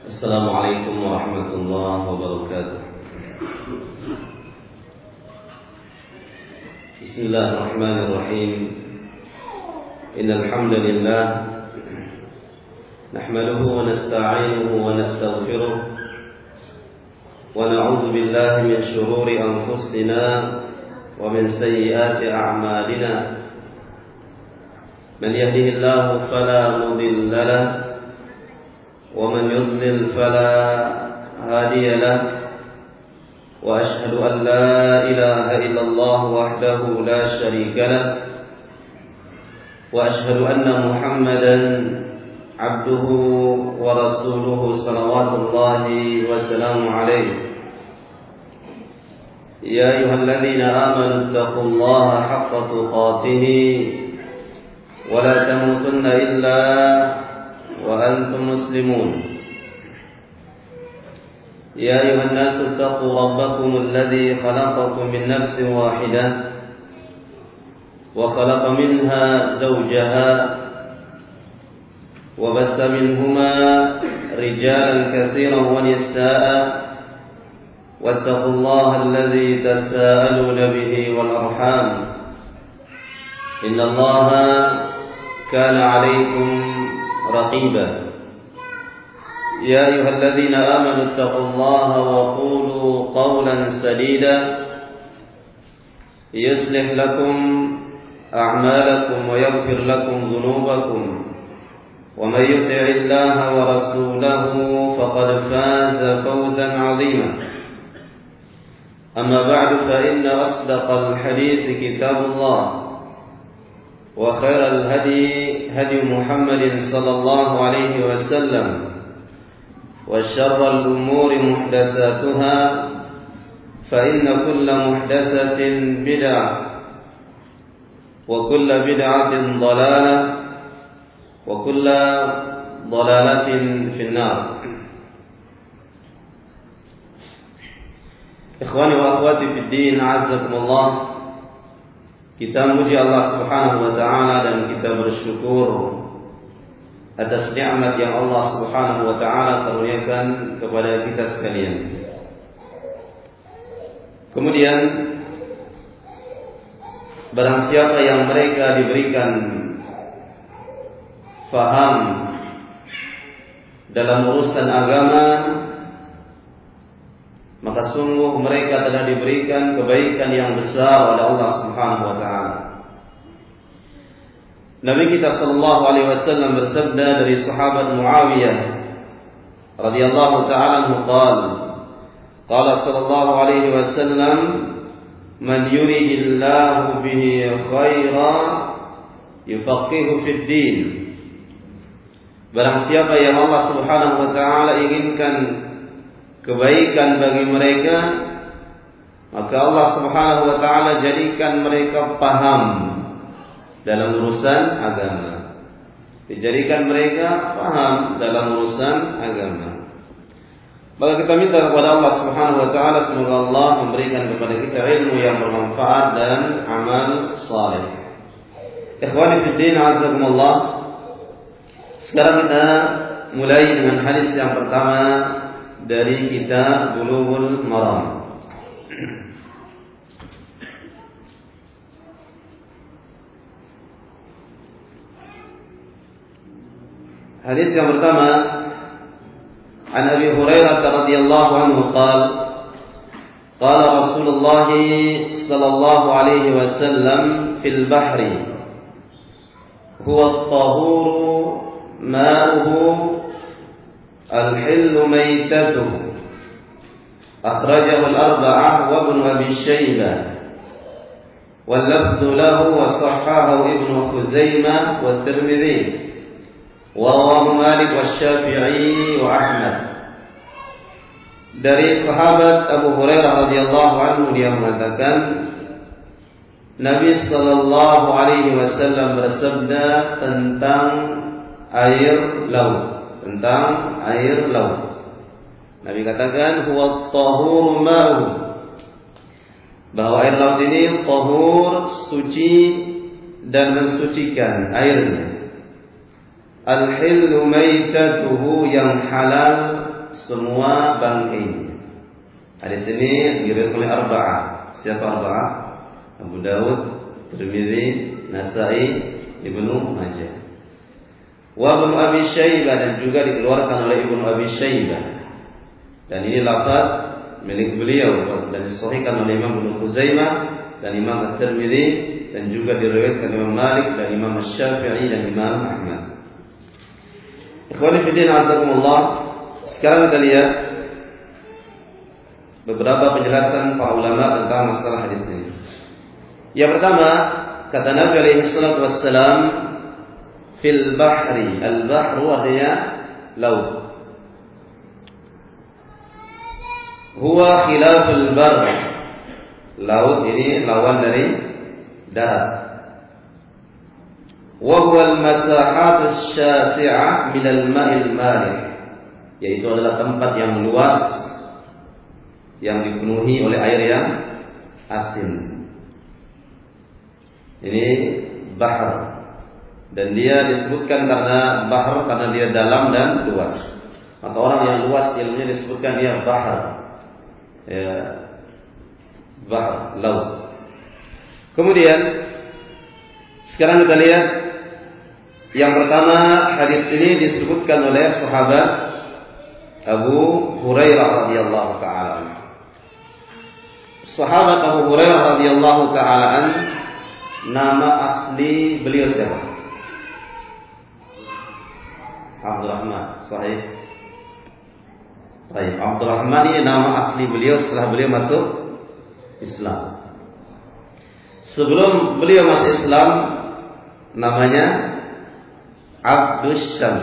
Assalamualaikum warahmatullahi wabarakatuh. Bismillahirrahmanirrahim. Innal hamdalillah nahmaduhu wa nasta'inuhu wa nastaghfiruh wa na'udzu billahi min shururi anfusina wa min sayyiati a'malina. Man yahdihillahu fala mudilla lahu ومن يضلل فلا هادي له وأشهد أن لا إله إلا الله وحده لا شريك له وأشهد أن محمدا عبده ورسوله صلوات الله وسلامه عليه. يا أيها الذين آمنوا اتقوا الله حق تقاته ولا تموتن إلا وأنتم مسلمون. يا أيها الناس اتقوا ربكم الذي خلقكم من نفس واحدة وخلق منها زوجها وبث منهما رجالا كثيرا ونساء واتقوا الله الذي تساءلون به والأرحام إن الله كان عليكم رقيبا. يا أيها الذين آمنوا اتقوا الله وقولوا قولا سديدا يصلح لكم أعمالكم ويغفر لكم ذنوبكم ومن يطع الله ورسوله فقد فاز فوزا عظيما. أما بعد فإن أصدق الحديث كتاب الله وخير الهدي هدي محمد صلى الله عليه وسلم وشر الأمور محدثاتها فإن كل محدثة بدعة وكل بدعة ضلالة وكل ضلالة في النار. إخواني وأخواتي في الدين أعزكم الله. Kita memuji Allah Subhanahu wa taala dan kita bersyukur atas nikmat yang Allah Subhanahu wa taala karuniakan kepada kita sekalian. Kemudian barang siapa yang mereka diberikan faham dalam urusan agama, maka sungguh mereka telah diberikan kebaikan yang besar oleh Allah Subhanahu wa taala. Nabi kita sallallahu alaihi wasallam bersabda dari sahabat Muawiyah radhiyallahu taala anhu qala sallallahu alaihi wasallam man yuridillahu bihi khairan yufaqihu fid din. Barang siapa yang Allah Subhanahu wa taala inginkan kebaikan bagi mereka, maka Allah Subhanahu wa taala jadikan mereka paham dalam urusan agama. Dijadikan mereka paham dalam urusan agama. Maka kita minta kepada Allah Subhanahu wa taala semoga Allah memberikan kepada kita ilmu yang bermanfaat dan amal saleh. Ikhwani fi din, azakumullah. Sekarang kita mulai dengan hadis yang pertama dari kitab Bulughul Maram. Hadis yang pertama, an Abi Hurairah radhiyallahu anhu qala Rasulullah sallallahu alaihi wasallam fil bahri huwa at-tahuru ma'uhu الحل ميتته أخرجه الأربعة وابن أبي شيبة واللفظ له وصححه ابن خزيمة والترمذي ورواه مالك والشافعي وأحمد. Dari sahabat Abu Hurairah radhiyallahu anhu dia mengatakan Nabi sallallahu alaihi wasallam bersabda tentang air laut. Nabi katakan huwa at-tahuru ma'u, bahwa air laut ini tahur, suci dan mensucikan airnya. Al-hillu maitatuhu, yang halal semua bangkai. Hadis ini diriwayatkan oleh arba'ah. Siapa arba'ah? Abu Dawud, Tirmidzi, Nasa'i, Ibnu Majah. Wa Ibnu Abi Syaibah, dan juga dikeluarkan oleh Ibnu Abi Syaibah. Dan ini lafaz milik beliau dan disahihkan oleh Imam Ibnu Khuzaimah dan Imam At-Tirmidzi, dan juga diriwayatkan Imam Malik dan Imam Asy-Syafi'i dan Imam Ahmad. Ikhwani fi din, azakumullah. Sekarang kita lihat beberapa penjelasan para ulama tentang masalah hadis ini. Yang pertama, kata Nabi alaihi salatu wassalam, fil bahri, al-bahru artinya laut. Huwa khilaful barr. Laut ini lawan dari darat. Wa huwa al-masahatus syasi'ah min al-ma'il malih, yaitu adalah tempat yang luas yang dipenuhi oleh air yang asin. Ini bahar, dan dia disebutkan karena bahar karena dia dalam dan luas. Maka orang yang luas ilmunya disebutkan dia bahar, ya, bahar, laut. Kemudian sekarang kita lihat yang pertama, hadis ini disebutkan oleh sahabat Abu Hurairah radhiyallahu taala. Sahabat Abu Hurairah radhiyallahu taala, nama asli beliau siapa? Abdurrahman. Sahih. Baik, Abdurrahman ini nama asli beliau setelah beliau masuk Islam. Sebelum beliau masuk Islam namanya Abdus Syams.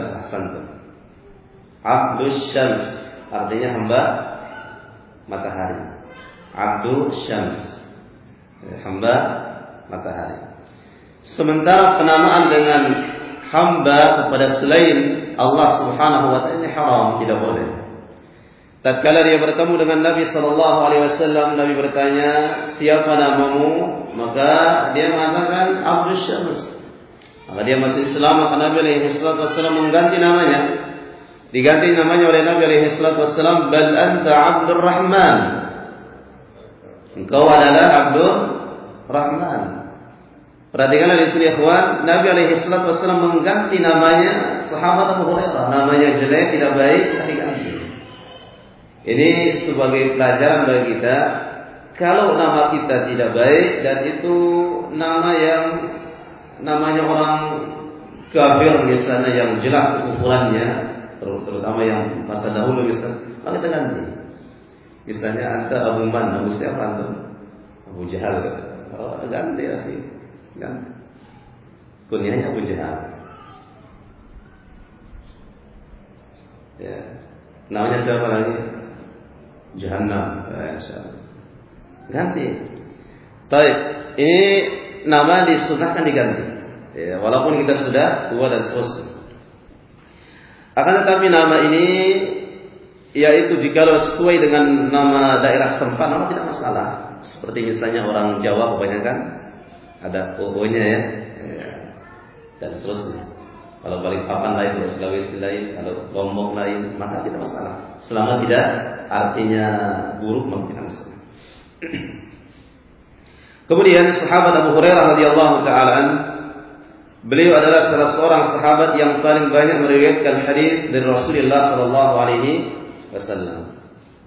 Abdus Syams artinya hamba matahari. Abdus Syams, hamba matahari. Sementara penamaan dengan hamba kepada selain Allah Subhanahu wa taala ini haram, tidak boleh. Tatkala dia bertemu dengan Nabi sallallahu alaihi wasallam, Nabi bertanya, "Siapa namamu?" Maka dia mengatakan Abdus Syams. Maka dia masuk Islam, maka Nabi alaihi wasallam mengganti namanya. Diganti namanya oleh Nabi alaihi wasallam, "Bal anta Abdur Rahman." Engkau adalah Abdur Rahman. Perhatikanlah di sini, ikhwan, Nabi alaihi wasallam mengganti namanya sahabat Abu Hurairah. Namanya jelek, tidak baik, diganti. Ini sebagai pelajaran bagi kita, kalau nama kita tidak baik dan itu nama yang namanya orang kafir misalnya yang jelas kekufurannya, terutama yang masa dahulu misalnya, maka kita ganti. Misalnya anta Abu Man, Abu siapa anta? Abu Jahal. Oh, ganti ya sih, ganti. Kunyahnya Abu Jahal. Ya, namanya siapa lagi? Jahannam. Insyaallah. Ganti. Baik, ini nama disunahkan diganti. Ya, walaupun kita sudah tua dan seterusnya. Akan tetapi nama ini, yaitu jika sesuai dengan nama daerah setempat, nama tidak masalah. Seperti misalnya orang Jawa kebanyakan ada O-nya ya, dan seterusnya. Kalau Balikpapan lain, kalau Sulawesi lain, kalau Lombok lain, maka tidak masalah. Selama tidak artinya buruk, maka tidak masalah. Kemudian sahabat Abu Hurairah radhiyallahu taala, beliau adalah salah seorang sahabat yang paling banyak meriwayatkan hadis dari Rasulullah sallallahu alaihi wasallam.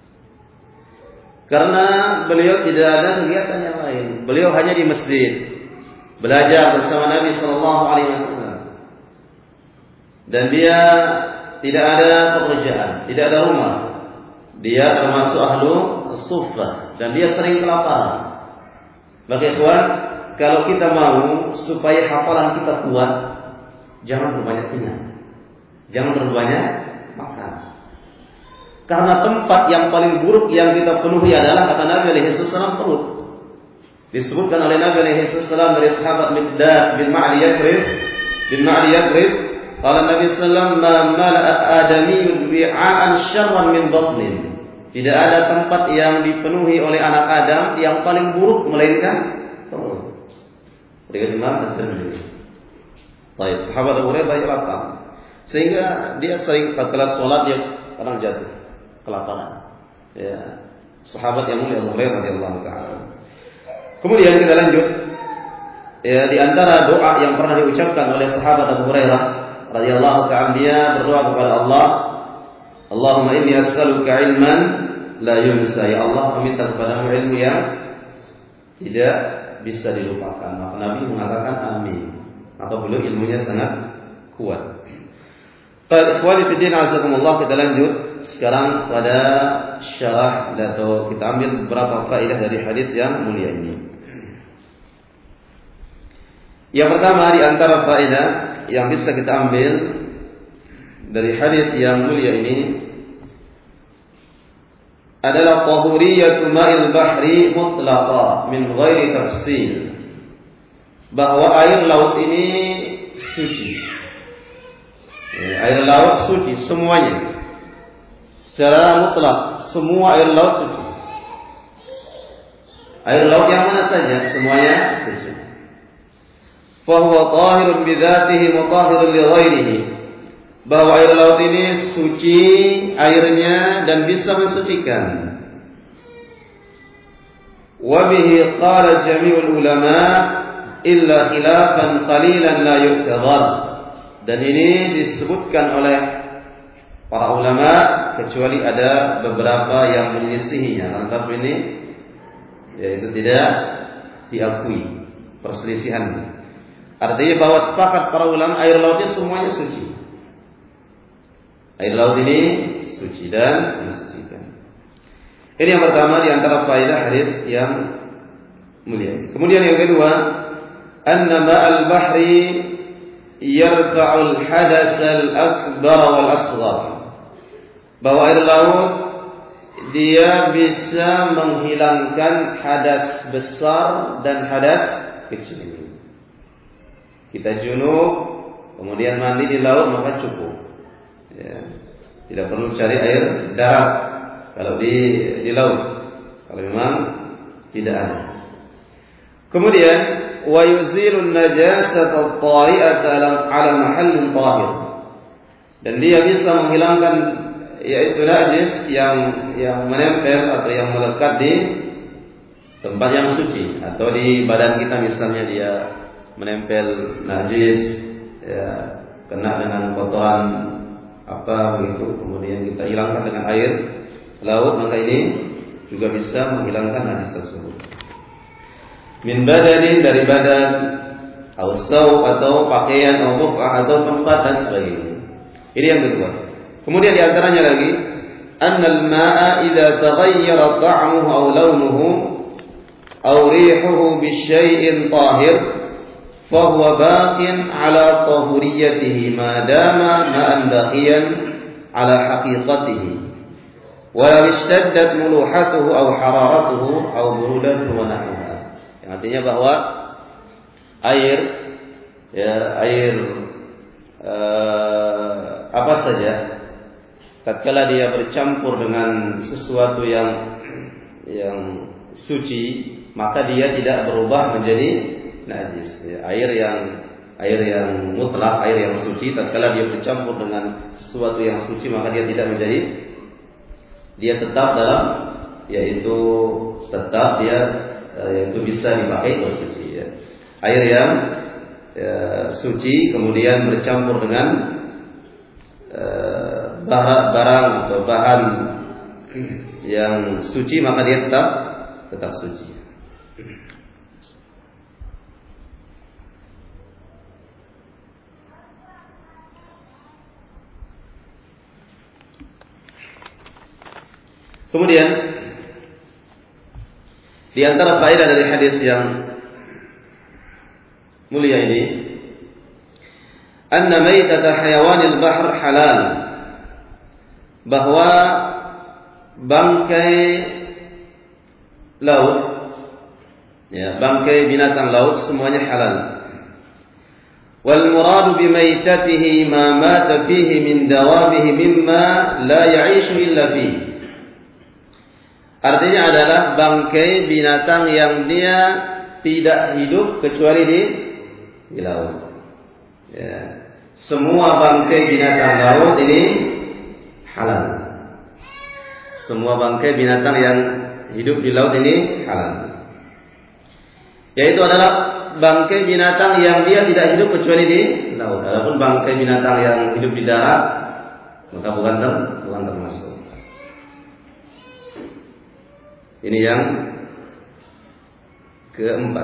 Karena beliau tidak ada kegiatan yang lain. Beliau hanya di masjid belajar bersama Nabi sallallahu alaihi wasallam. Dan dia tidak ada pekerjaan, tidak ada rumah. Dia termasuk ahlu suffah dan dia sering kelaparan. Maka ikhwan, kalau kita mau supaya hafalan kita kuat, jangan berbanyak kenyang, jangan berbanyak makan. Karena tempat yang paling buruk yang kita penuhi adalah, kata Nabi alaihi wasallam, perut. Disebutkan oleh Nabi alaihi wasallam dari sahabat Miqdad bin Ma'di Yathrib, qala Nabi sallallahu alaihi wasallam, "Ma mala'a adamiyyun bi'an syarran min batnin." Tidak ada tempat yang dipenuhi oleh anak Adam yang paling buruk melainkan perut. Dengan Imam At-Tirmidzi. Baik, sahabat Abu Hurairah banyak lapar. Sehingga dia sering tatkala salat dia kadang jatuh. kelaparan. Ya, sahabat yang mulia Abu Hurairah radhiyallahu taala. Kemudian kita lanjut. Ya, di antara doa yang pernah diucapkan oleh sahabat Abu Hurairah radhiyallahu taala, dia berdoa kepada Allah, Allahumma inni as'aluka ilman la yunsa. Ya Allah, meminta kepadamu ilmu yang tidak bisa dilupakan. Maka Nabi mengatakan amin. Maka beliau ilmunya sangat kuat. Baik, ikhwani fi din, azakumullah, kita lanjut sekarang pada syarah atau kita ambil beberapa faedah dari hadis yang mulia ini. Yang pertama di antara faedah yang bisa kita ambil dari hadis yang mulia ini adalah tahuriyatu ma'il bahri mutlaqa min ghairi tafsil. Bahwa air laut ini suci. Air laut suci semuanya. Secara mutlak semua air laut suci. Air laut yang mana saja semuanya suci. Fa huwa tahirun bi dzatihi mutahhirun li ghairihi. Bahwa air laut ini suci airnya dan bisa mensucikan. Wa bihi qala jami'ul ulama illa khilafan qalilan la yu'tadhar. Dan ini disebutkan oleh para ulama kecuali ada beberapa yang menyelisihinya. Tetapi ini yaitu tidak diakui perselisihan. Artinya bahwa sepakat para ulama air laut ini semuanya suci. Air laut ini suci dan mensucikan. Ini yang pertama di antara faedah hadis yang mulia. Kemudian yang kedua, anna ma'al bahri yarfa'ul hadath al-akbar wal asghar. Bahwa air laut dia bisa menghilangkan hadas besar dan hadas kecil. Kita junub kemudian mandi di laut maka cukup. Ya. Tidak perlu cari air darat kalau di laut. Kalau memang tidak ada. Kemudian wa yuzilun najasata at-tari'ata 'ala mahallin tahir. Dan dia bisa menghilangkan yaitu najis yang menempel atau yang melekat di tempat yang suci atau di badan kita misalnya dia menempel najis ya, kena dengan kotoran apa begitu, kemudian kita hilangkan dengan air laut, maka ini juga bisa menghilangkan najis tersebut. Min badanin, dari badan, atau pakaian, atau tempat dan sebagainya. Ini yang kedua. Kemudian di antaranya lagi, annal ma'a idza taghayyara ta'muhu aw launuhu aw rihuhu bi syai'in tahir فهو باق على طهوريته ما دام ماء باقيا على حقيقته ولو اشتدت ملوحته أو حرارته أو برودته ونحوها. Yang artinya bahwa air apa saja tatkala dia bercampur dengan sesuatu yang suci maka dia tidak berubah menjadi najis. Air yang mutlak, air yang suci, tatkala dia bercampur dengan sesuatu yang suci maka dia tidak menjadi, dia tetap dalam, yaitu bisa dipakai bersuci. Ya. Air yang suci kemudian bercampur dengan barang atau bahan yang suci maka dia tetap suci. Kemudian di antara faedah dari hadis yang mulia ini, anna maitata hayawanil bahr halal, bahwa bangkai laut, ya, bangkai binatang laut semuanya halal. Wal muradu bi maitatihi ma mata fihi min dawabihi mimma la ya'ishu illa fihi. Artinya adalah bangkai binatang yang dia tidak hidup kecuali di laut. Ya. Semua bangkai binatang laut ini halal. semua bangkai binatang yang hidup di laut ini halal. Yaitu adalah bangkai binatang yang dia tidak hidup kecuali di laut. Adapun bangkai binatang yang hidup di darat maka bukan termasuk. Ini yang keempat.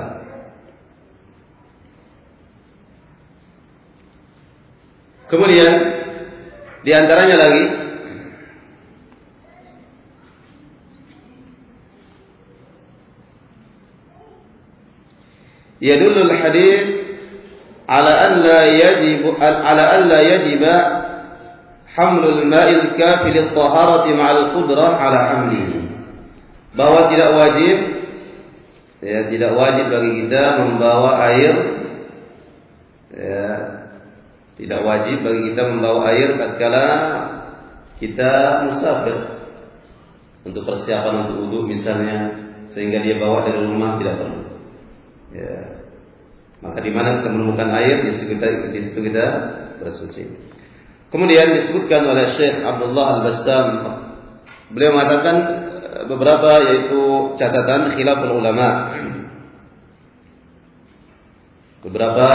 Kemudian di antaranya lagi yadullu al-hadits ala an la yajib hamlul ma'il kafi lit-taharati ma'al qudrah ala hamlihi. Bahwa tidak wajib bagi kita membawa air, tidak wajib bagi kita membawa air tatkala kita musafir untuk persiapan untuk wudu misalnya, sehingga dia bawa dari rumah tidak perlu. Maka di mana kita menemukan air, di situ kita bersuci. Kemudian disebutkan oleh Syekh Abdullah Al-Bassam, beliau mengatakan beberapa yaitu catatan khilaful ulama, beberapa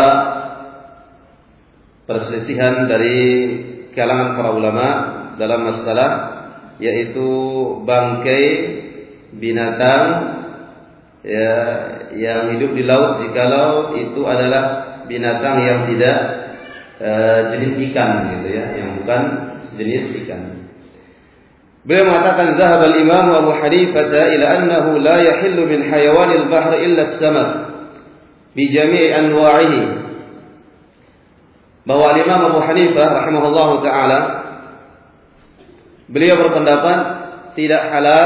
perselisihan dari kalangan para ulama dalam masalah yaitu bangkai binatang yang hidup di laut jikalau itu adalah binatang yang tidak jenis ikan gitu ya, yang bukan jenis ikan. Beliau mengatakan zahaba al-Imam Abu Hanifah ila annahu la yahillu min hayawanil bahr illa as-samak bi jami'i anwa'ihi. Bahwa Imam Abu Hanifah rahimahullahu taala beliau berpendapat tidak halal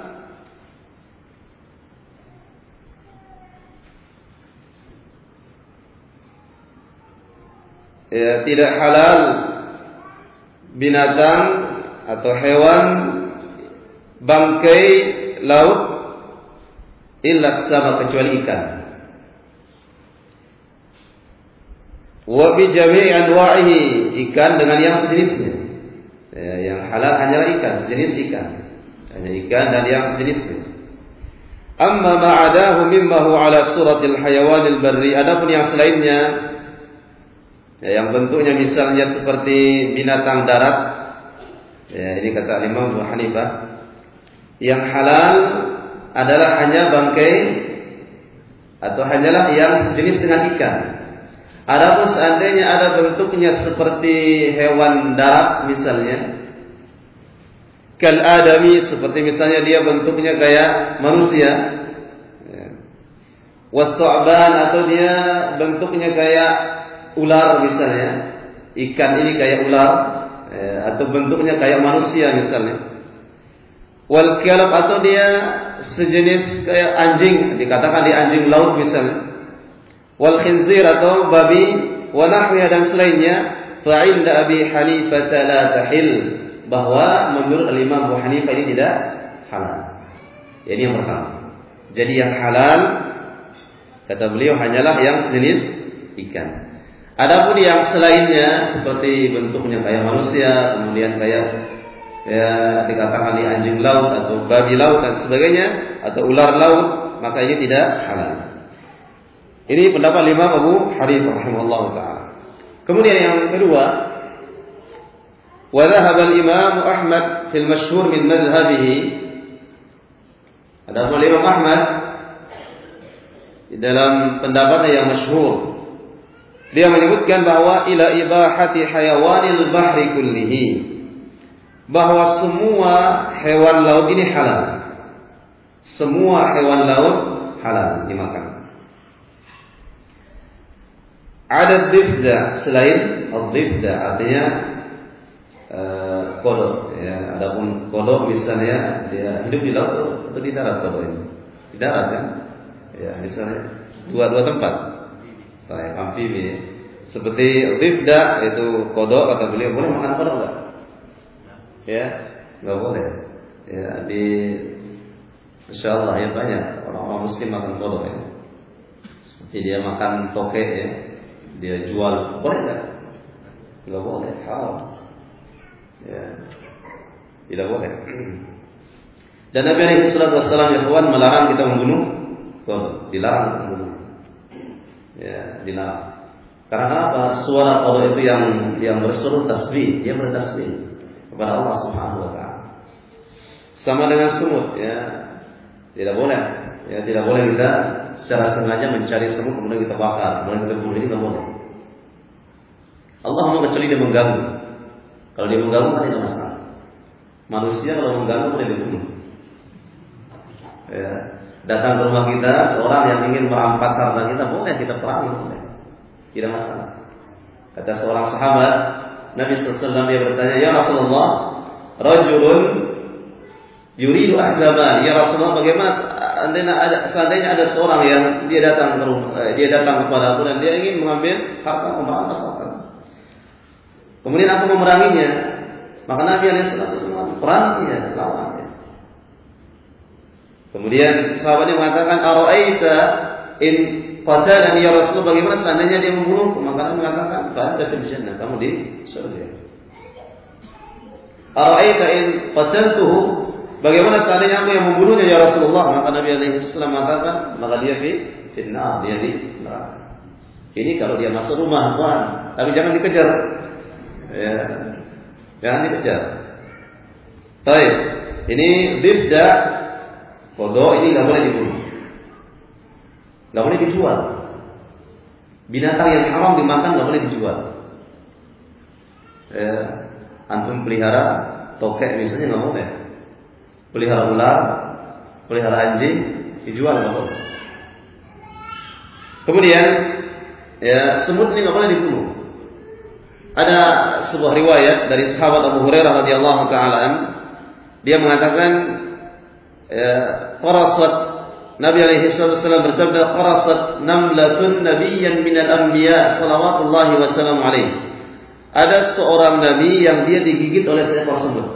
tidak halal binatang atau hewan bangkai laut illa sama kecuali ikan. Wa bi jami'i anwa'ihi, ikan dengan yang sejenisnya. Yang halal hanyalah ikan, sejenis ikan. Hanya ikan dan yang sejenisnya. Amma ma'adahu mimma huwa ala suratil hayawanil barri, adapun yang selainnya yang bentuknya misalnya seperti binatang darat, ini kata Imam Abu Hanifah, yang halal adalah hanya bangkai atau hanyalah yang sejenis dengan ikan. Adapun seandainya ada bentuknya seperti hewan darat misalnya, kal adami, seperti misalnya dia bentuknya kayak manusia, was-su'ban, atau dia bentuknya kayak ular misalnya, ikan ini kayak ular, atau bentuknya kayak manusia misalnya. Wal kalb, atau dia sejenis kayak anjing, dikatakan di anjing laut misalnya. Wal khinzir, atau babi, wa nahwiha, dan selainnya. Fa 'inda Abi Hanifah la tahil, bahwa menurut Imam Abu Hanifah ini tidak halal. Ini yang pertama. Jadi yang halal kata beliau hanyalah yang sejenis ikan. Adapun yang selainnya seperti bentuknya kayak manusia, kemudian kayak dikatakan di anjing laut atau babi laut dan sebagainya, atau ular laut, maka ini tidak halal. Ini pendapat Imam Abu Hanifah rahimahullah taala. Kemudian yang kedua, wa dhahaba al-Imam Ahmad fil mashhur min madhhabihi. Adapun Imam Ahmad di dalam pendapatnya yang masyhur, dia menyebutkan bahwa ila ibahati hayawanil bahri kullihi, bahwa semua hewan laut ini halal. Semua hewan laut halal dimakan. Ada difda, selain al-difda artinya kodok. Ya, adapun kodok misalnya dia hidup di laut atau di darat, kodok ini di darat kan? Ya, misalnya dua tempat. Kayak amfibi. Seperti difda itu kodok, kata beliau, boleh makan kodok enggak? Ya, enggak boleh. Ya, di insyaallah ya banyak orang-orang muslim makan kodok ya. Seperti dia makan toke ya. Dia jual, boleh enggak? Enggak boleh, haram. Ya. Tidak boleh. Dan Nabi alaihi salatu wasallam ya kawan melarang kita membunuh kodok, dilarang membunuh. Ya, dilarang. Karena apa? Suara kodok itu yang berseru tasbih, dia bertasbih kepada Allah Subhanahu wa taala. Sama dengan semut, ya. Tidak boleh. Ya, tidak boleh kita secara sengaja mencari semut kemudian kita bakar, kemudian kita bunuh, ini tidak boleh. Allah mau kecuali dia mengganggu. Kalau dia mengganggu kan tidak masalah. Manusia kalau mengganggu boleh dibunuh. Ya. Datang ke rumah kita seorang yang ingin merampas harta kita, boleh kita perangi, boleh. Tidak masalah. Kata seorang sahabat Nabi SAW, dia bertanya, ya Rasulullah, rajulun yuridu ahzaba, ya Rasulullah, bagaimana seandainya ada seorang yang dia datang kepadaku dan dia ingin mengambil harta, merampas harta. Kemudian aku memeranginya, maka Nabi SAW peranginya, lawannya. Kemudian sahabatnya mengatakan, ara'aita in qatalani ya Rasul, bagaimana seandainya dia membunuhku? Maka Nabi mengatakan, fa'anta fil jannah, kamu di surga. Ara'aita in qataltuhu, bagaimana seandainya aku yang membunuhnya ya Rasulullah? Maka Nabi alaihi salam mengatakan, maka dia fitnah, dia di neraka. Ini kalau dia masuk rumah, Tuhan, tapi jangan dikejar. Ya, jangan dikejar. Baik, ini dibda kodok, ini nggak boleh dibunuh, nggak boleh dijual. Binatang yang haram dimakan nggak boleh dijual. Ya, antum pelihara tokek misalnya nggak boleh. Pelihara ular, pelihara anjing, dijual nggak boleh. Kemudian, ya semut ini nggak boleh dibunuh. Ada sebuah riwayat dari sahabat Abu Hurairah radhiyallahu taala, dia mengatakan, qarasat Nabi alaihi wasallam bersabda, qarasat namlatun nabiyyan minal anbiya salawatullahi wasallam alaihi. Ada seorang nabi yang dia digigit oleh seekor semut.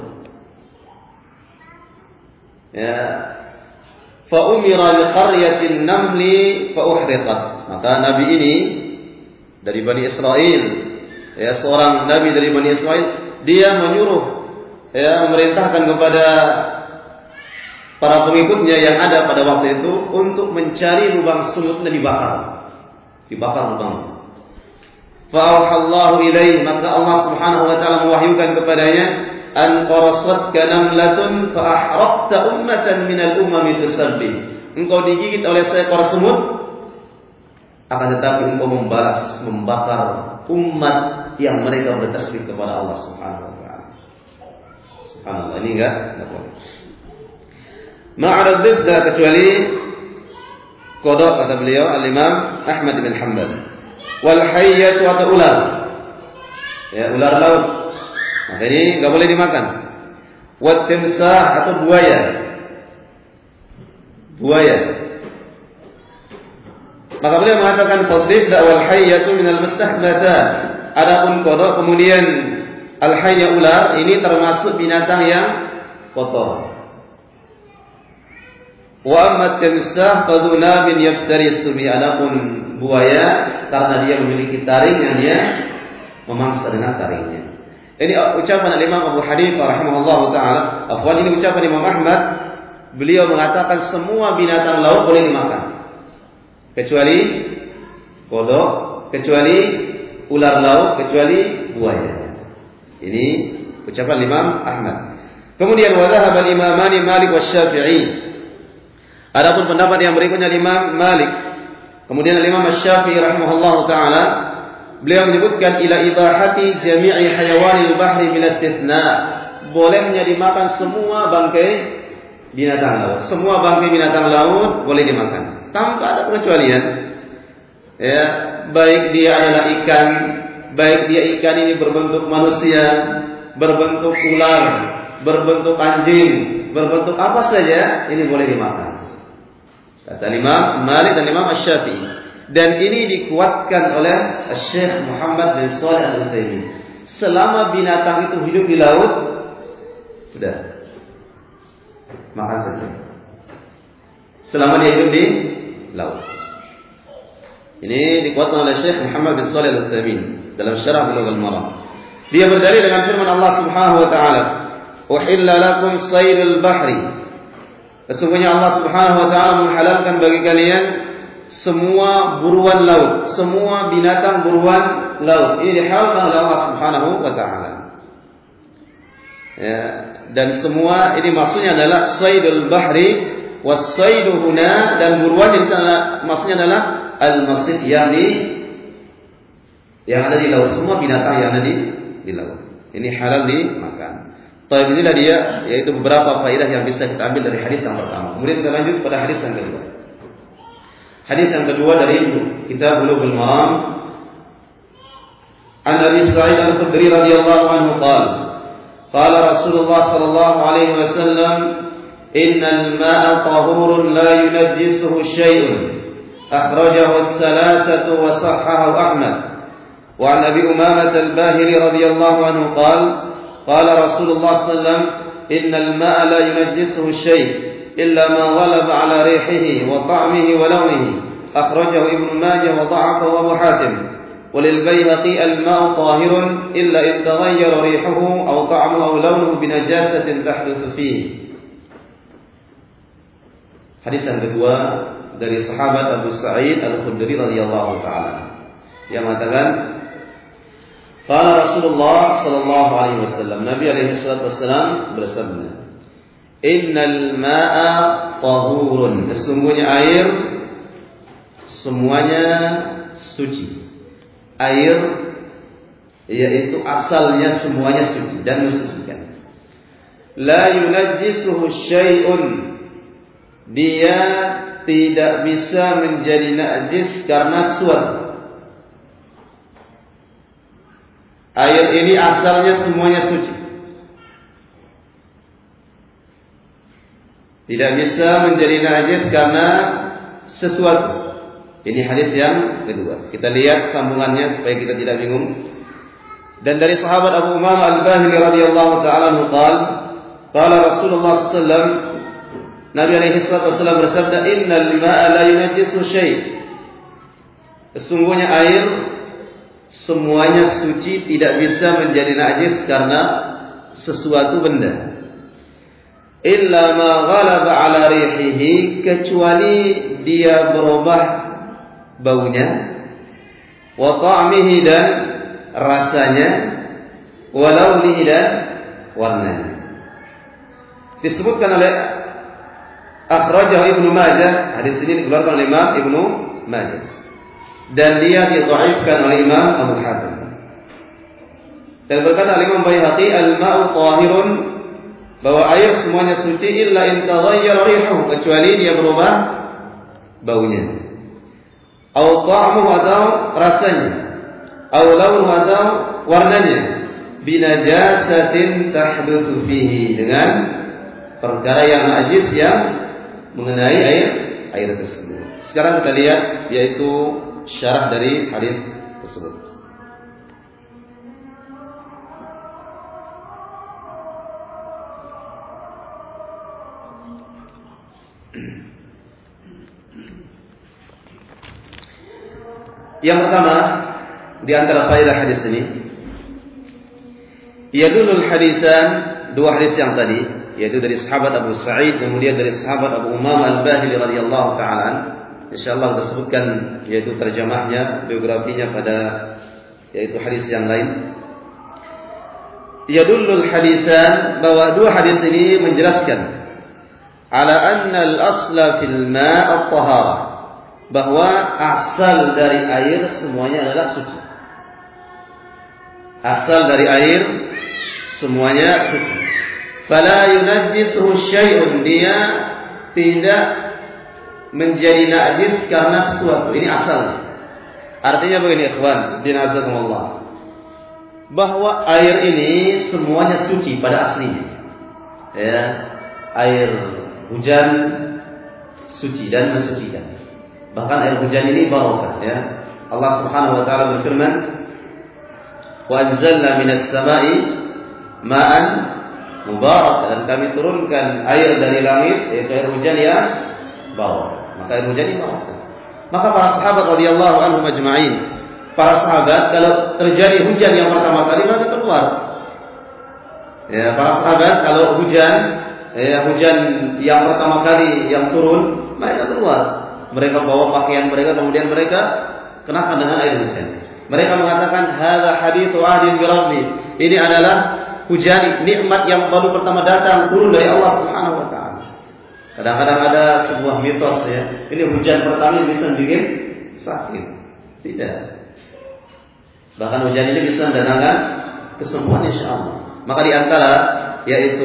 Ya. Fa umira liqaryatin namli fa uhriqat. Maka nabi ini dari Bani Israel, ya, seorang nabi dari Bani Israel, dia menyuruh, ya, memerintahkan kepada para pengikutnya yang ada pada waktu itu untuk mencari lubang semutnya, dibakar lubang. Fa'auhallahu ilaihi, maka Allah Subhanahu wa taala mewahyukan kepadanya, an qarasatka namlatun fa ahraqta ummatan minal umami tusabbih. Engkau digigit oleh seekor semut, akan tetapi engkau membakar umat yang mereka bertasbih kepada Allah Subhanahu wa taala. Subhanallah, ini enggak boleh. Ma'arad dibda, kecuali kodok, kata beliau Al-Imam Ahmad bin Hanbal. Wal hayyatu, atau ular, ya, ular laut, maka ini enggak boleh dimakan. Wat timsah, atau buaya. Maka beliau mengatakan qadibda wal hayyatu minal mustahbathat. Adapun kodok kemudian al hayya, ular, ini termasuk binatang yang kotor. Wa amma timsah qaduna bin yaftari subi, adapun buaya karena dia memiliki taring yang dia memangsa dengan taringnya. Ini ucapan Imam Abu Hanifah rahimahullahu taala. Afwan, ini ucapan Imam Ahmad. Beliau mengatakan semua binatang laut boleh dimakan, kecuali kodok, kecuali ular laut, kecuali buaya. Ini ucapan Imam Ahmad. Kemudian wa dhahaba al-imamani Malik wa Syafi'i. Adapun pendapat yang berikutnya Imam Malik, kemudian Imam Syafi'i rahimahullahu taala, beliau menyebutkan ila ibahati jami'i hayawanil bahri bil istithna, bolehnya dimakan semua bangkai binatang laut. Semua bangkai binatang laut boleh dimakan tanpa ada pengecualian. Ya, baik dia adalah ikan, baik dia ikan ini berbentuk manusia, berbentuk ular, berbentuk anjing, berbentuk apa saja, ini boleh dimakan. Kata Imam Malik dan Imam Syafi'i. Dan ini dikuatkan oleh Syekh Muhammad bin Shalih Al-Utsaimin. Selama binatang itu hidup di laut, sudah makan saja. Selama dia hidup di laut. Ini dikuatkan oleh Syekh Muhammad bin Shalih Al-Utsaimin dalam Syarah Bulughul Maram. Dia berdalil dengan firman Allah Subhanahu wa taala, "Uhilla lakum saydul bahri Sesungguhnya Allah Subhanahu wa taala menghalalkan bagi kalian semua buruan laut, semua binatang buruan laut. Ini dihalalkan oleh Allah Subhanahu wa taala. Ya, dan semua ini maksudnya adalah saydul bahri was-saydu huna, dan buruan di sana maksudnya adalah al-masid yang ada di laut, semua binatang yang ada di laut. Ini halal dimakan. Baik, inilah dia, yaitu beberapa faedah yang bisa kita ambil dari hadis yang pertama. Kemudian kita lanjut pada hadis yang kedua. Hadis yang kedua dari Kitab Bulughul Maram. An Abi Sa'id Al-Khudri radhiyallahu anhu qala qala Rasulullah sallallahu alaihi wasallam innal ma'a tahurun la yunajjisuhu syai'un akhrajahu as-salasatu wa sahhahu Ahmad. Wa an Abi Umamah Al-Bahili radhiyallahu anhu qala قال رسول الله صلى الله عليه وسلم إن الماء لا ينجسه شيء إلا ما غلب على ريحه وطعمه ولونه أخرجه ابن ماجه وضعفه أبو حاتم وللبيهقي الماء طاهر إلا إن تغير ريحه أو طعمه أو لونه بنجاسة تحدث فيه. Hadis yang kedua dari sahabat Abu Sa'id Al-Khudri radhiyallahu taala yang mengatakan qala Rasulullah sallallahu alaihi wasallam, Nabi alaihi salatu wasallam bersabda, innal ma'a tahurun, sesungguhnya air semuanya suci. Air yaitu asalnya semuanya suci dan mensucikan. La yunajjisuhu syai'un, dia tidak bisa menjadi najis karena suatu. Air ini asalnya semuanya suci, tidak bisa menjadi najis karena sesuatu. Ini hadis yang kedua. Kita lihat sambungannya supaya kita tidak bingung. Dan dari sahabat Abu Umamah Al-Bahili radhiyallahu ta'ala anhu qala Rasulullah sallallahu alaihi wasallam, Nabi alaihi wasallam bersabda, innal ma'a la yunajjisu syai', sesungguhnya air semuanya suci, tidak bisa menjadi najis karena sesuatu benda. Illa ma ghalaba ala rihihi, kecuali dia berubah baunya, wa ta'mihi, dan rasanya, wa launihi, dan warnanya. Disebutkan oleh akhrajahu Ibnu Majah, hadis ini dikeluarkan oleh Imam Ibnu Majah, dan dia didhaifkan oleh Imam Abu Hatim. Dan berkata Imam Baihaqi, al-ma'u tahirun, bahwa air semuanya suci illa in taghayyara rihuhu, kecuali dia berubah baunya, au ta'muhu, atau rasanya, au launuhu, atau warnanya, binajasatin tahdutsu fihi, dengan perkara yang najis yang mengenai air tersebut. Sekarang kita lihat yaitu syarah dari hadis tersebut. Yang pertama di antara faedah hadis ini, yadulul hadisan, dua hadis yang tadi, yaitu dari sahabat Abu Sa'id, kemudian dari sahabat Abu Umamah Al-Bahili radhiyallahu ta'ala. Insyaallah kita sebutkan yaitu terjemahnya, biografinya pada yaitu hadis yang lain. Yadullul hadisan, bahwa dua hadis ini menjelaskan ala anna al-asla fil ma' at-taharah, bahwa asal dari air semuanya adalah suci. Asal dari air semuanya suci. Fala yunajjisuhu syai'un, dia tidak menjadi najis karena sesuatu. Ini asalnya. Artinya begini ikhwan, dinazakumullah, bahwa air ini semuanya suci pada aslinya. Ya, air hujan suci dan mensucikan. Bahkan air hujan ini barokah, ya. Allah Subhanahu wa taala berfirman, "Wa anzalna minas sama'i ma'an mubarak," dan kami turunkan air dari langit, yaitu air hujan yang barakah. Maka air hujan ini barakah. Maka para sahabat radhiyallahu anhum ajma'in, para sahabat kalau terjadi hujan yang pertama kali maka keluar. Ya, para sahabat kalau hujan hujan yang pertama kali yang turun, mereka keluar. Mereka bawa pakaian mereka, kemudian mereka kenakan dengan air hujan. Mereka mengatakan, hadza haditsu ahdin bi rabbi. Ini adalah hujan nikmat yang baru pertama datang turun dari Allah Subhanahu wa taala. Kadang-kadang ada sebuah mitos ya, ini hujan pertama bisa bikin sakit. Tidak. Bahkan hujan ini bisa mendatangkan kesembuhan insyaallah. Maka di antara yaitu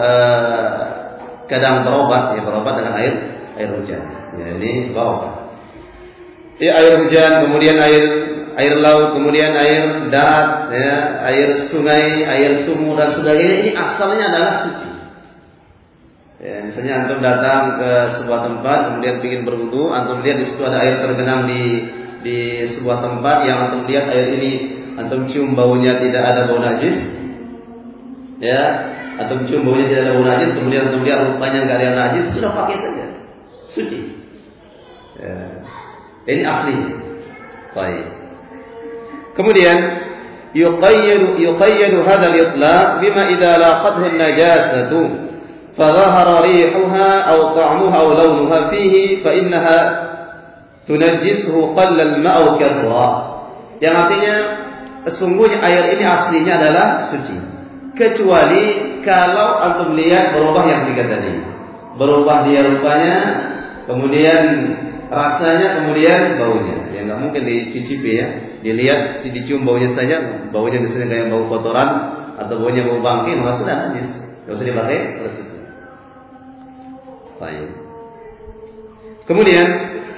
kadang berobat dengan air hujan. Ya, ini barokah. Ya, air hujan, kemudian air laut, kemudian air darat, ya, air sungai, air sumur dan sebagainya, ini asalnya adalah suci. Ya, misalnya antum datang ke sebuah tempat, kemudian ingin berwudu, antum lihat di situ ada air tergenang di sebuah tempat yang antum lihat air ini, antum cium baunya tidak ada bau najis, ya, antum cium baunya tidak ada bau najis, kemudian antum lihat rupanya nggak ada yang najis, sudah pakai saja, suci. Ya. Ini aslinya. Baik. Kemudian yuqayyadu hadha al-itlaq bima idza laqathu an-najasatu fa dhahara rihuha aw ta'muha aw lawnuha fihi fa innaha tunajjisuhu qalla al-ma'u kathra. Yang artinya sesungguhnya air ini aslinya adalah suci kecuali kalau antum lihat berubah yang tiga tadi. Berubah dia rupanya, kemudian rasanya, kemudian baunya. Ya nggak mungkin dicicipi ya. Dilihat, dicium baunya saja, baunya misalnya kayak bau kotoran atau baunya bau bangkai, maka sudah najis. Nggak usah dipakai resiko. Baik. Kemudian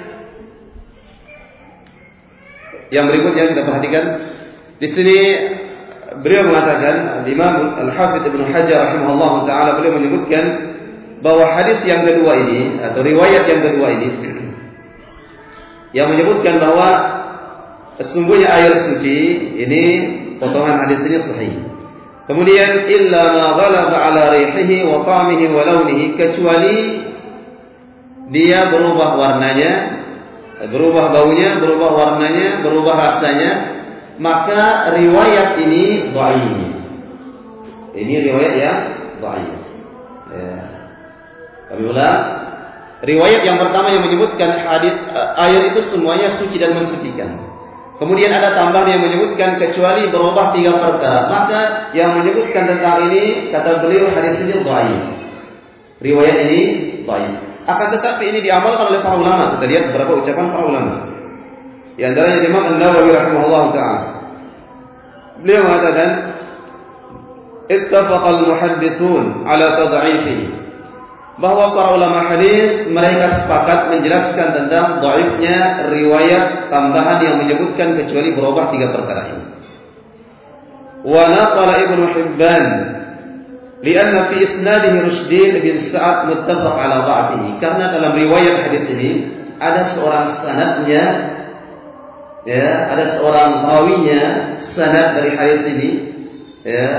yang berikutnya kita perhatikan di sini beliau mengatakan, Imam Al-Hafidz Ibnu Hajar rahimahullah taala, beliau menyebutkan bahwa hadis yang kedua ini atau riwayat yang kedua ini yang menyebutkan bahwa sesungguhnya air suci ini, potongan hadis ini sahih. Kemudian illa ma ghalaba ala rihihi wa ta'mihi wa launihi, kecuali dia berubah warnanya, berubah baunya, berubah warnanya, berubah rasanya, maka riwayat ini dhaif. Ini riwayat yang dhaif. Ya. Kami ulang. Riwayat yang pertama yang menyebutkan hadis air itu semuanya suci dan mensucikan. Kemudian ada tambahan yang menyebutkan kecuali berubah tiga perkara. Maka yang menyebutkan tentang ini, kata beliau, hadis ini dhaif. Riwayat ini dhaif. Akan tetapi ini diamalkan oleh para ulama. Kita lihat beberapa ucapan para ulama. Di antaranya Imam An-Nawawi rahimahullah taala. Beliau mengatakan, ittafaqal muhaddisun ala tad'ifihi. Bahwa para ulama hadis mereka sepakat menjelaskan tentang dhaifnya riwayat tambahan yang menyebutkan kecuali berubah tiga perkara ini. Wa naqala Ibnu Hibban lianna fi isnadihi Rushdin bin Sa'ad muttafaq ala dha'fihi, karena dalam riwayat hadis ini ada seorang sanadnya, ya, ada seorang rawinya sanad dari hadis ini, ya,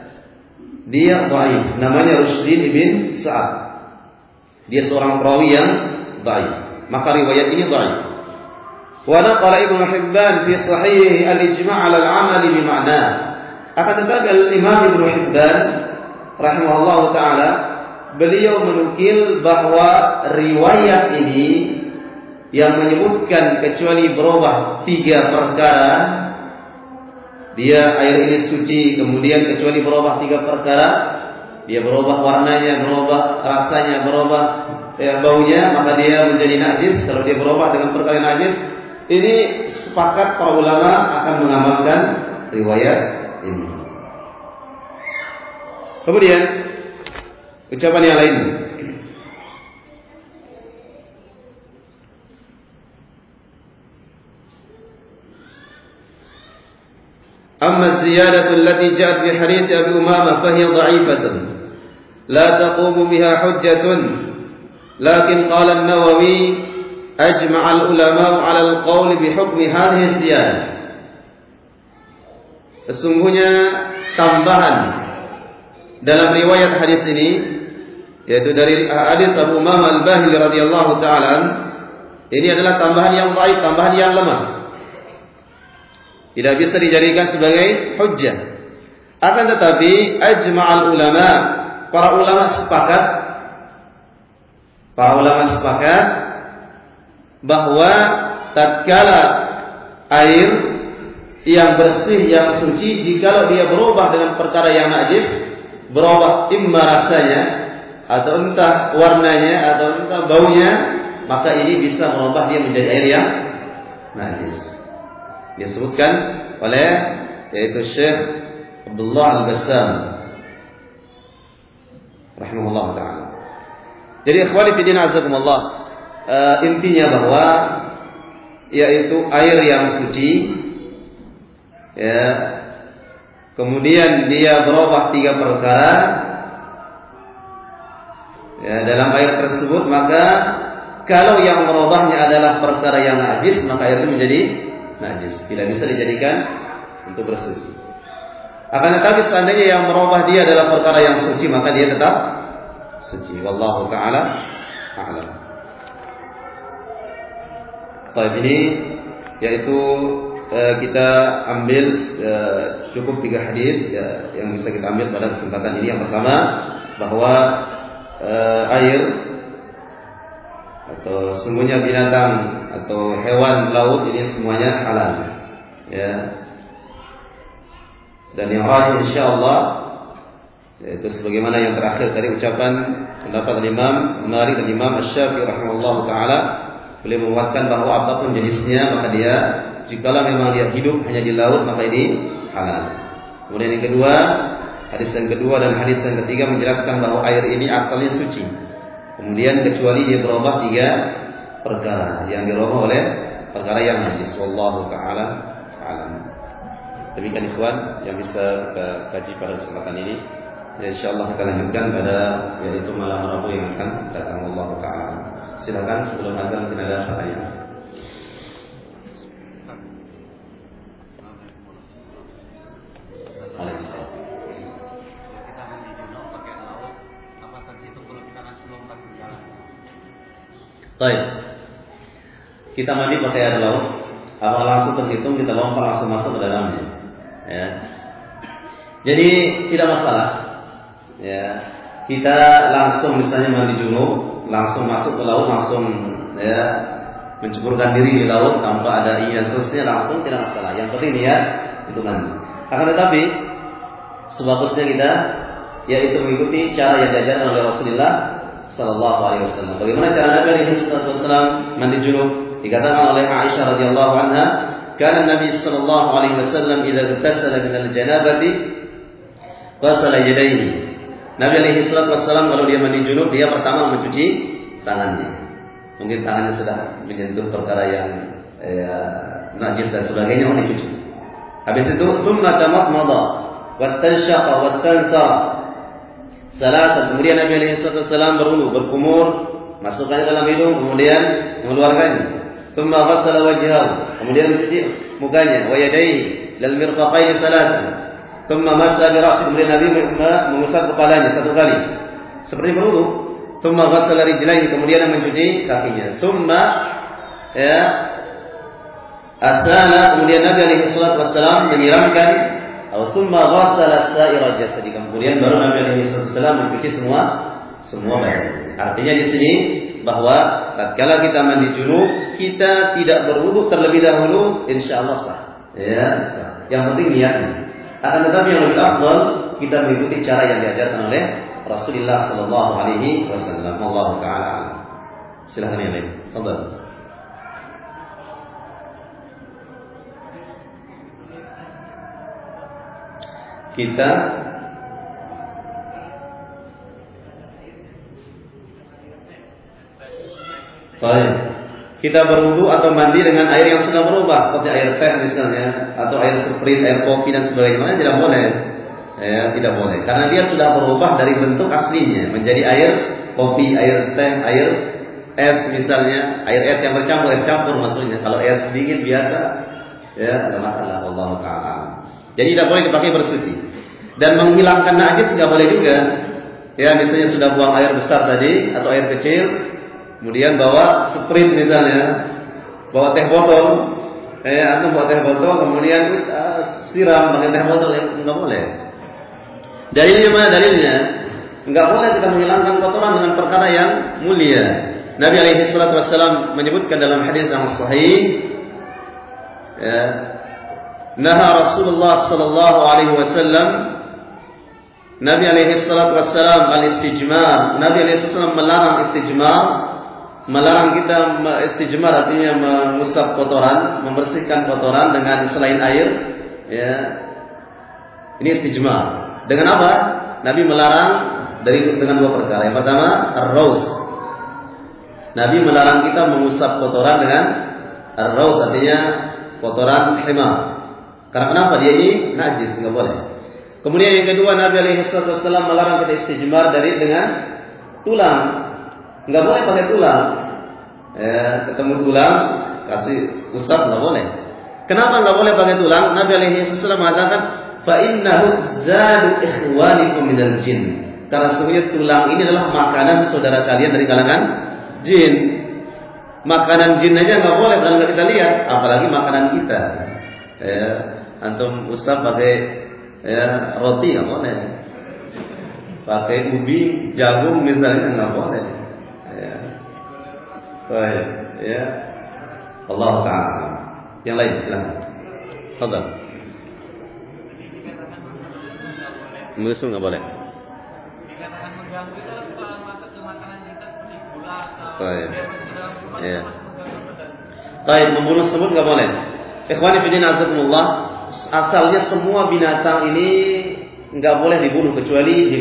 dia dhaif, namanya Rushdin bin Sa'ad. Dia seorang perawi yang dhaif, maka riwayat ini dhaif. Wa naqala Ibnu Hibban fi sahih al-ijma' 'ala al-'amal bi ma'na. Akan tetapi Imam Ibnu Hibban rahimahullahu taala, beliau menukil bahwa riwayat ini yang menyebutkan kecuali berubah tiga perkara, dia air ini suci, kemudian kecuali berubah tiga perkara, dia berubah warnanya, berubah rasanya, berubah baunya, maka dia menjadi najis. Kalau dia berubah dengan perkara najis, ini sepakat para ulama akan mengamalkan riwayat ini. Kemudian ucapan yang lain. أما الزيادة التي جاءت في حديث أبي أمامة فهي ضعيفة لا تقوم بها حجة، لكن قال النووي أجمع العلماء على القول بحكم هذه الزيادة. Sesungguhnya tambahan dalam riwayat hadis ini, yaitu dari hadis Abu Umamah Al-Bahili radhiyallahu taala, ini adalah tambahan yang dhaif, tambahan yang lemah. Tidak bisa dijadikan sebagai hujjah. Akan tetapi ajma'al ulama, para ulama sepakat Para ulama sepakat bahwa tatkala air yang bersih, yang suci, jikalau dia berubah dengan perkara yang najis, berubah imma rasanya atau entah warnanya atau entah baunya, maka ini bisa merubah dia menjadi air yang najis. Disebutkan oleh yaitu Syekh Abdullah Al-Bassam rahimahullah ta'ala. Jadi ikhwani fi din azakumullah, intinya bahwa yaitu air yang suci, ya, kemudian dia berubah 3 perkara, ya, dalam air tersebut, maka kalau yang merubahnya adalah perkara yang najis, maka air itu menjadi najis, tidak bisa dijadikan untuk bersuci. Akan tetapi seandainya yang merubah dia adalah perkara yang suci, maka dia tetap suci. Wallahu ta'ala a'lam. Baik, ini yaitu kita ambil cukup 3 hadis, ya, yang bisa kita ambil pada kesempatan ini. Yang pertama, bahwa air atau sungguhnya binatang atau hewan laut ini semuanya halal, ya. Dan yang rajih insyaallah, yaitu sebagaimana yang terakhir tadi ucapan pendapat Imam Malik dan Imam Asy-Syafi'i rahimahullahu taala, beliau menguatkan bahwa apapun jenisnya, maka dia, jikalau memang dia hidup hanya di laut, maka ini halal. Kemudian yang kedua, hadis yang kedua dan hadis yang ketiga menjelaskan bahwa air ini asalnya suci. Kemudian kecuali dia berubah 3 perkara, yang dirubah oleh perkara yang najis. Wallahu taala a'lam. Demikian ikhwan yang bisa kita kaji pada kesempatan ini. Ya, insyaallah kita lanjutkan pada yaitu malam Rabu yang akan datang. Wallahu taala. Silakan sebelum azan tidak ada pertanyaan. Baik. Kita mandi pakai air laut, apa langsung terhitung kita lompat langsung masuk ke dalamnya, ya. Jadi tidak masalah, ya. Kita langsung misalnya mandi junub, langsung masuk ke laut, langsung, ya, menceburkan diri di laut tanpa ada izin seterusnya, langsung tidak masalah. Yang penting niat itu mandi. Akan tetapi sebagusnya kita yaitu mengikuti cara yang diajarkan oleh Rasulullah sallallahu alaihi wasallam. Bagaimana cara Nabi alaihi wasallam mandi junub? Dikatakan oleh Aisyah radhiyallahu anha, "Kana Nabi sallallahu alaihi wasallam idza igtasala min al-janabati ghasala yadayhi." Nabi alaihi wasallam kalau dia mandi junub, dia pertama mencuci tangannya. Mungkin tangannya sudah menyentuh perkara yang najis dan sebagainya, mau dicuci. Habis itu summa tamadmada wastanshaqa wastansara. Kemudian Nabi alaihi wasallam berwudu, berkumur, masukkan dalam hidung, kemudian mengeluarkannya. Tsumma ghassala wajhahu, kemudian mencuci mukanya, wa yadayhi lil mirfaqaini thalathan. Tsumma massa bi ra'sihi, kemudian Nabi mengusap kepalanya 1 kali seperti berwudu. Tsumma ghassala rijlaihi, kemudian mencuci kakinya. Tsumma asala, kemudian Nabi alaihi wasallam menyiramkan, atau tsumma ghassala sa'ira jasadi, kemudian baru Nabi alaihi wasallam mencuci semua badan. Artinya di sini bahwa tatkala kita mandi junub, kita tidak berwudu terlebih dahulu, insyaallah sah. Ya, sah. Yang penting niatnya. Akan tetapi yang lebih afdal kita mengikuti cara yang diajarkan oleh Rasulullah sallallahu alaihi wasallam. Wallahu taala. Silakan yang lain. Fadhal. Kita baik, kita berwudu atau mandi dengan air yang sudah berubah, seperti air teh misalnya, atau air Sprite, air kopi dan sebagainya, tidak boleh. Ya, tidak boleh, karena dia sudah berubah dari bentuk aslinya menjadi air kopi, air teh, air es misalnya, air es yang bercampur, es campur maksudnya. Kalau es dingin biasa, ya tidak masalah. Allah Taala. Jadi tidak boleh dipakai bersuci. Dan menghilangkan najis tidak boleh juga. Ya, misalnya sudah buang air besar tadi atau air kecil, kemudian bawa Sprite misalnya, bawa teh botol, atau bawa teh botol, kemudian siram pakai teh botol, yang nggak boleh. Dalilnya mana dalilnya? enggak boleh kita menghilangkan kotoran dengan perkara yang mulia. Nabi alaihi salatu wasallam menyebutkan dalam hadis yang sahih, ya, naha Rasulullah sallallahu alaihi wasallam, Nabi alaihi salatu wasallam al-istijmar. Nabi alaihi wasallam melarang istijmar, melarang kita istijmar artinya mengusap kotoran, membersihkan kotoran dengan selain air, ya. Ini istijmar. Dengan apa? Nabi melarang dengan dua perkara. Yang pertama, ar-raus. Nabi melarang kita mengusap kotoran dengan ar-raus, artinya kotoran himar. Karena kenapa? Dia ini najis, enggak boleh. Kemudian yang kedua, Nabi alaihi wasallam melarang kita istijmar dengan tulang. Enggak boleh pakai tulang. Ketemu tulang, kasih usap, enggak boleh. Kenapa enggak boleh pakai tulang? Nabi alaihi wasallam mengatakan, fa innahu zadu ikhwanikum minal jin. Karena sesungguhnya tulang ini adalah makanan saudara kalian dari kalangan jin. Makanan jin aja nggak boleh kalau kita lihat, apalagi makanan kita. Antum usap pakai roti nggak boleh, pakai ubi, jagung misalnya nggak boleh. Baik, ya. Allah Taala. Yang lain, silakan. Fadhal. Musuh nggak boleh. Dikatakan mengganggu itu kalau masuk ke makanan kita seperti gula atau ya. Baik, membunuh semut nggak boleh. Ikhwani fillah azakumullah, asalnya semua binatang ini nggak boleh dibunuh kecuali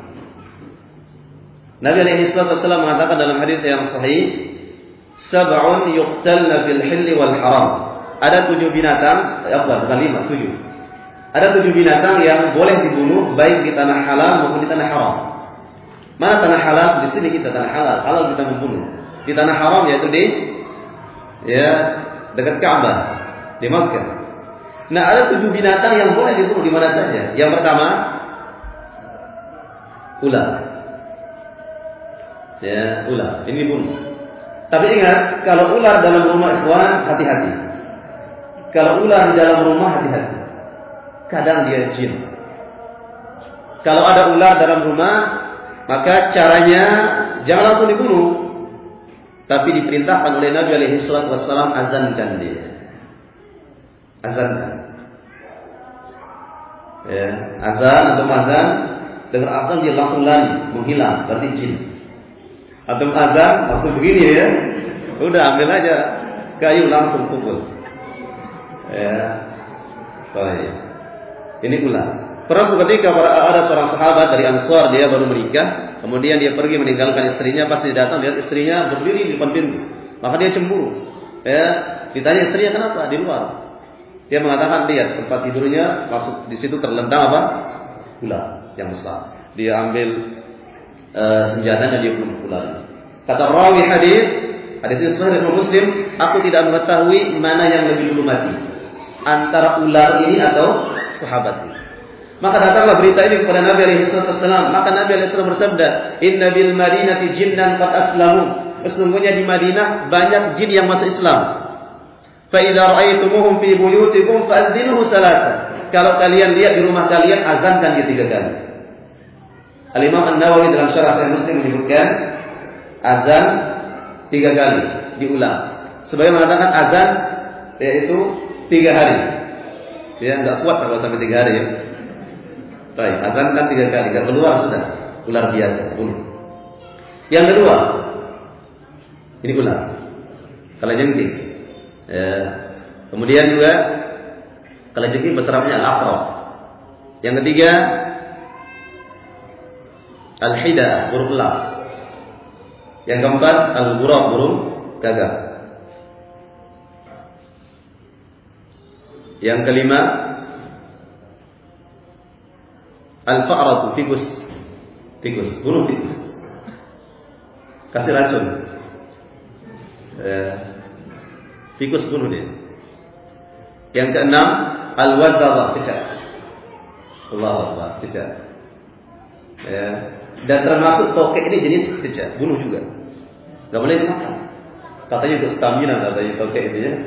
5. Nabi alaihi wasallam mengatakan dalam hadis yang sahih, sab'un yuqtalna fil hilli wal haram. Ada 7 binatang, bukan 5, 7. Ada 7 binatang yang boleh dibunuh baik di tanah halal maupun di tanah haram. Mana tanah halal? Di sini kita tanah halal, halal kita membunuh. Di tanah haram yaitu di dekat Ka'bah, di Makkah. Nah, ada 7 binatang yang boleh dibunuh di mana saja. Yang pertama, ular. Ya, ular. Ini dibunuh. Tapi ingat, kalau ular dalam rumah ikhwan, hati-hati. Kalau ular di dalam rumah, hati-hati. Kadang dia jin. Kalau ada ular dalam rumah, maka caranya jangan langsung dibunuh, tapi diperintahkan oleh Nabi alaihi wasallam azankan dia. Azankan. Ya, azan atau azan, dengar azan dia langsung lari, menghilang, berarti jin. Atau azan langsung begini ya. Udah ambil aja kayu langsung pukul. Ya. Baik. Ini ular. Pernah ketika ada seorang sahabat dari Ansar, dia baru menikah, kemudian dia pergi meninggalkan istrinya, pas dia datang lihat istrinya berdiri di depan pintu. Maka dia cemburu. Ya, ditanya istrinya kenapa? Di luar. Dia mengatakan lihat tempat tidurnya, masuk di situ terlentang apa? Ular yang besar. Dia ambil senjatanya, dia bunuh ular. Kata rawi hadis ini sahih Muslim, aku tidak mengetahui mana yang lebih dulu mati, antara ular ini atau sahabat ini. Maka datanglah berita ini kepada Nabi alaihi wasallam. Maka Nabi alaihi wasallam bersabda, "Inna bil Madinati jinnan qad aslamu." Sesungguhnya di Madinah banyak jin yang masuk Islam. Fa idza ra'aytumuhum fi buyutikum fa'adhinuhu salasa. Kalau kalian lihat di rumah kalian, azankan dia 3 kali. Al-Imam An-Nawawi dalam Syarah Sahih Muslim menyebutkan azan 3 kali diulang. Sebagai mengatakan azan yaitu 3 hari. Ya, enggak kuat kalau sampai 3 hari ya. Baik, azan kan 3 kali, enggak keluar sudah. Ular biasa, bunuh. Yang kedua, ini ular. Kalajengking. Ya. Kemudian juga kalajengking berserapnya al-aqrab. Yang ketiga, al-hida, burung elang. Yang keempat, al-ghurab, burung gagak. Yang kelima, al-fa'ratu, tikus. Tikus, bunuh tikus. Kasih racun. Tikus bunuh dia. Yang keenam, al-wazabah, cecak. Allahu Akbar, cecak. Ya. Dan termasuk tokek ini jenis cecak, bunuh juga. Gak boleh dimakan. Katanya untuk stamina, katanya tokek itu ya.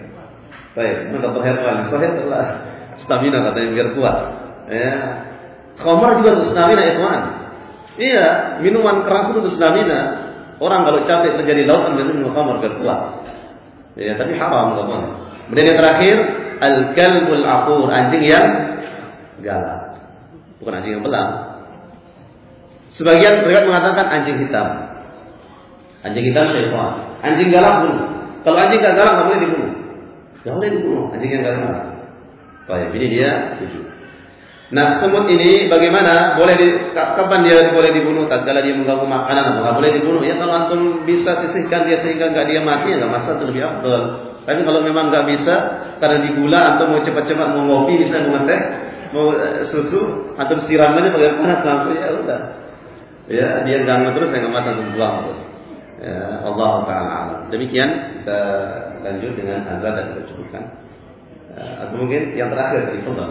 Baik, itu dokter hewan. Soalnya telah stamina katanya biar kuat. Ya. Khamar juga tusnamina ikhwan. Iya, minuman keras itu tusnamina. Orang kalau capek terjadi laut minum khamar biar kuat. Ya, tapi haram teman. Kemudian yang terakhir, al-kalbul aqur, anjing yang galak. Bukan anjing yang belang. Sebagian mereka mengatakan anjing hitam. Anjing hitam syaitan. Anjing galak bunuh. Kalau anjing gak galak enggak boleh dibunuh. Enggak boleh dibunuh anjing yang galak. Baik, ini dia 7. Nah, semut ini bagaimana? Kapan dia boleh dibunuh? Tatkala dia mengganggu makanan atau enggak boleh dibunuh? Ya kalau antum bisa sisihkan dia sehingga enggak dia mati, ya enggak masalah, itu lebih afdal. Tapi kalau memang enggak bisa karena digula atau mau cepat-cepat mau ngopi, bisa mau teh, mau susu, atau siram aja pakai panas langsung, ya udah. Ya, dia ganggu terus enggak masalah, buang terus. Ya, Allah Ta'ala alam. Demikian kita lanjut dengan azan dan kita cukupkan. Atau mungkin yang terakhir tadi Allah.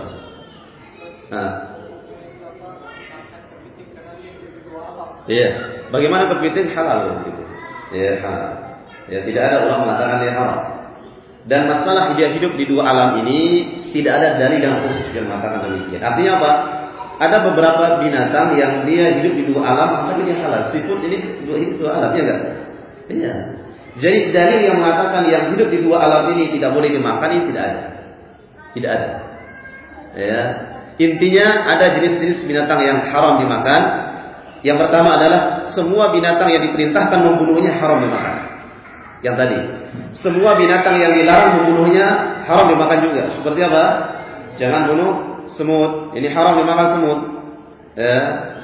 Iya. Bagaimana berpiting halal gitu. Ya, halal. Ya, tidak ada ulama mengatakan dia haram. Dan masalah dia hidup di dua alam ini tidak ada dalil yang khusus yang mengatakan demikian. Artinya apa? Ada beberapa binatang yang dia hidup di dua alam, tapi dia halal. Siput ini hidup di dua alam, ya enggak? Iya. Jadi dalil yang mengatakan yang hidup di dua alam ini tidak boleh dimakan ini tidak ada. Tidak ada. Ya. Intinya ada jenis-jenis binatang yang haram dimakan. Yang pertama adalah semua binatang yang diperintahkan membunuhnya haram dimakan. Yang tadi, semua binatang yang dilarang membunuhnya haram dimakan juga. Seperti apa? Jangan bunuh semut. Ini haram dimakan semut. Ya.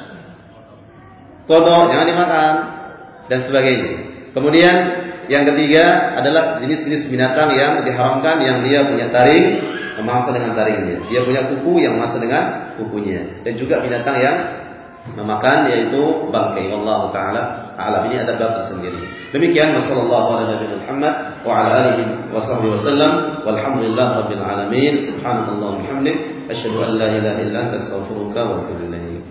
Kodok jangan dimakan dan sebagainya. Kemudian yang ketiga adalah jenis-jenis binatang yang diharamkan yang dia punya taring, memangsa dengan taringnya. Dia punya kuku yang memangsa dengan kukunya. Dan juga binatang yang memakan yaitu bangkai. Allah Ta'ala alam, ini ada bab tersendiri. Demikian wasallallahu ala nabiyina Muhammad wa ala alihi wa sahbihi wasallam walhamdulillah rabbil alamin. Subhanallah wa bihamdik asyhadu an la ilaha illa anta astaghfiruka wa atubu ilaik.